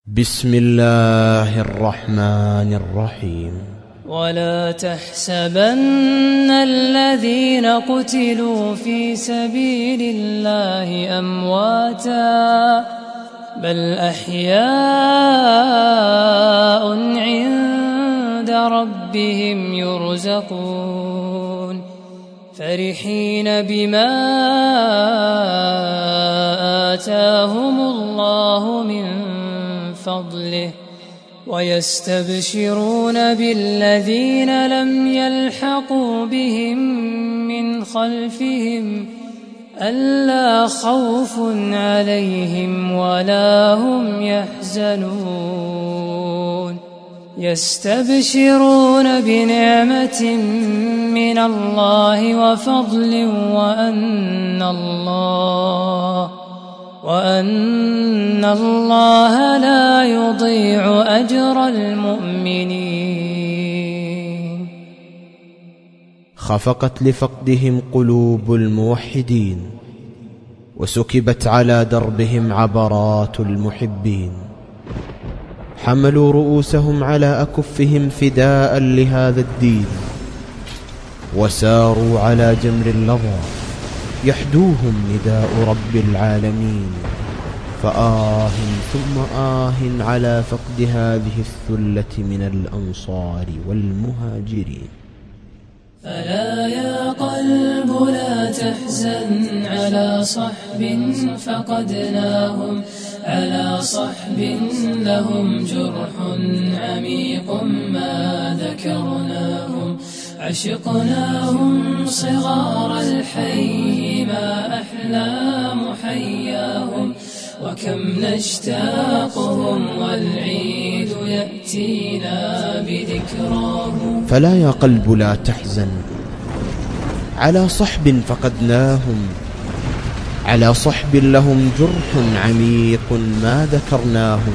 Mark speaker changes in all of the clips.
Speaker 1: بسم الله الرحمن الرحيم.
Speaker 2: ولا تحسبن الذين قتلوا في سبيل الله أمواتا بل أحياء عند ربهم يرزقون فرحين بما آتاهم الله من فضله ويستبشرون بالذين لم يلحقوا بهم من خلفهم ألا خوف عليهم ولا هم يحزنون يستبشرون بنعمة من الله وفضل وأن الله لا يضيع أجر المؤمنين.
Speaker 1: خفقت لفقدهم قلوب الموحدين وسكبت على دربهم عبرات المحبين، حملوا رؤوسهم على أكفهم فداء لهذا الدين وساروا على جمر اللظى يحدوهم نداء رب العالمين، فآه ثم آه على فقد هذه الثلة من الأنصار والمهاجرين.
Speaker 2: فلا يا قلب لا تحزن على صحب فقدناهم، على صحب لهم جرح عميق ما ذكرناهم، عشقناهم صغار الحي ما أحلى محياهم، وكم نشتاقهم والعيد يأتينا بذكراهم.
Speaker 1: فلا يا قلب لا تحزن على صحب فقدناهم، على صحب لهم جرح عميق ما ذكرناهم،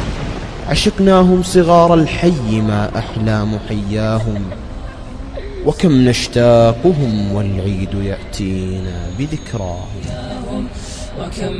Speaker 1: عشقناهم صغار الحي ما أحلى محياهم، وكم نشتاقهم والعيد يأتينا بذكراهم.
Speaker 2: وكم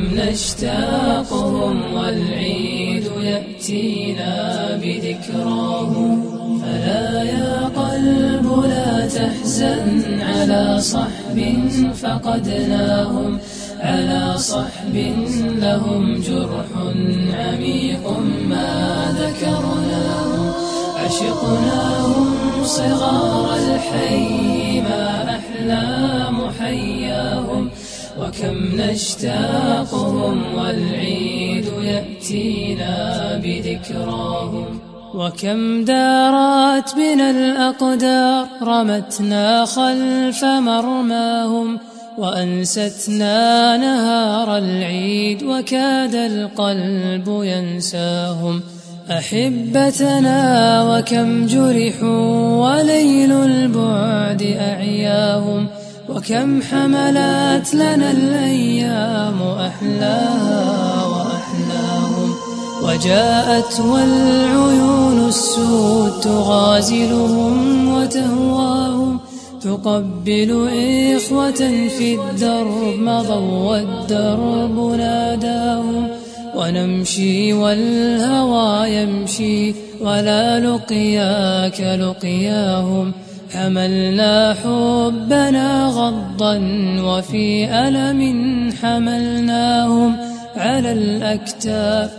Speaker 2: نشتاقهم والعيد يأتينا بذكراهم. فلا يا قلب لا تحزن على صحب فقدناهم، على صحب لهم جرح عميق ما ذكرناهم، عشقناهم صغار الحي ما أحلى محياهم، وكم نشتاقهم والعيد يأتينا بذكراهم. وكم دارت بنا الأقدار رمتنا خلف مرماهم، وأنستنا نهار العيد وكاد القلب ينساهم، أحبتنا وكم جرحوا وليل البعد أعياهم، وكم حملت لنا الأيام أحلاها وأحلاهم، وجاءت والعيون السود تغازلهم وتهواهم، تقبل إخوة في الدرب مضوا والدرب ناداهم، ونمشي والهوى يمشي ولا لقياك لقياهم، حملنا حبنا غضا وفي ألم حملناهم على الأكتاف،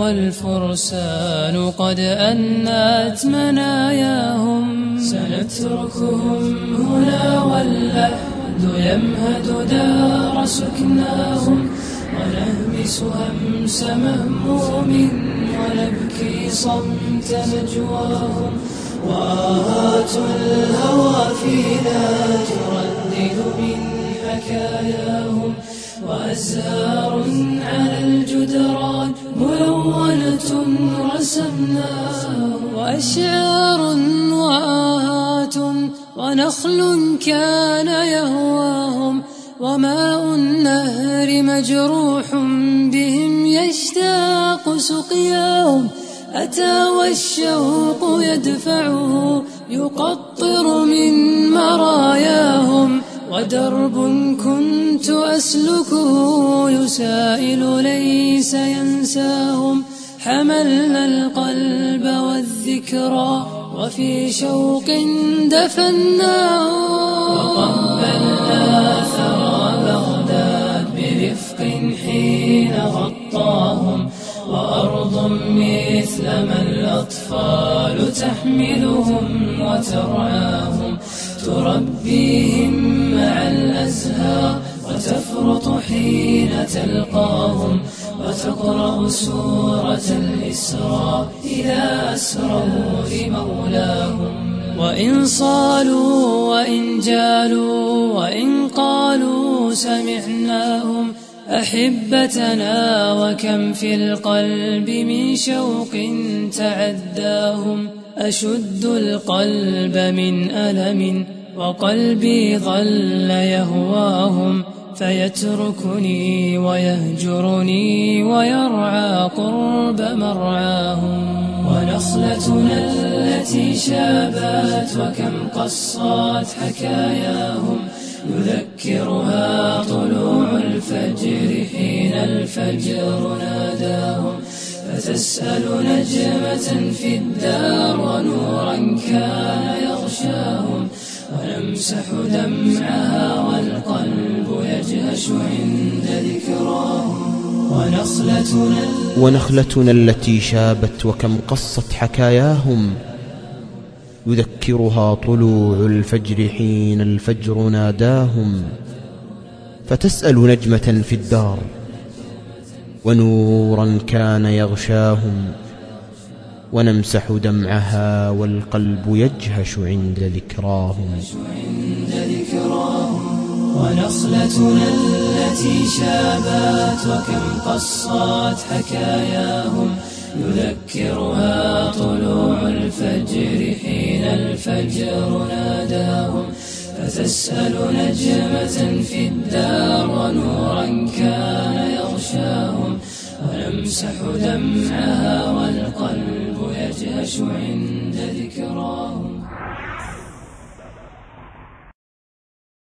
Speaker 2: والفرسان قد أنت مناياهم. سنتركهم هنا واللحد يمهد دار سكناهم، ونهمس همس مهموم ونبكي صمت نجواهم، وآهات الهوى فينا تردد من حكاياهم، وأزهار على الجدران ملونة رسمناها، وأشعار وآهات ونخل كان يهواهم، وماء النهر مجروح بهم يشتاق سقياهم، أتى والشوق يدفعه يقطر من مراياهم، ودرب كنت أسلكه يسائل ليس ينساهم، حملنا القلب والذكرى وفي شوق دفناه، وقبلنا ثرى بغداد برفق حين غطاهم، وأرض مثلما الأطفال تحملهم وترعاهم، تربيهم مع الأزهار وتفرط حين تلقاهم، وتقرأ سورة الإسراء إذا أسروا لمولاهم. وإن صالوا وإن جالوا وإن قالوا سمعناهم أحبتنا، وكم في القلب من شوق تعداهم. أشد القلب من ألم وقلبي ظل يهواهم، فيتركني ويهجرني ويرعى قرب مرعاهم. ونخلتنا التي شابت وكم قصت حكاياهم، يذكرها طلوع الفجر حين الفجر ناداهم، فتسأل نجمة في الدار ونورا كان يغشاهم، ونمسح دمعها والقلب يجهش عند ذكراهم.
Speaker 1: ونخلتنا التي شابت وكم قصت حكاياهم، يذكرها طلوع الفجر حين الفجر ناداهم، فتسأل نجمة في الدار ونورا كان يغشاهم، ونمسح دمعها والقلب يجهش عند ذكراهم.
Speaker 2: ونخلتنا التي شابت وكم قصت حكاياهم، يذكرها طلوع الفجر حين الفجر ناداهم، فتسأل نجمة في الدار ونورا كان يغشاهم، ونمسح دمعها والقلب يجهش عند ذكراهم.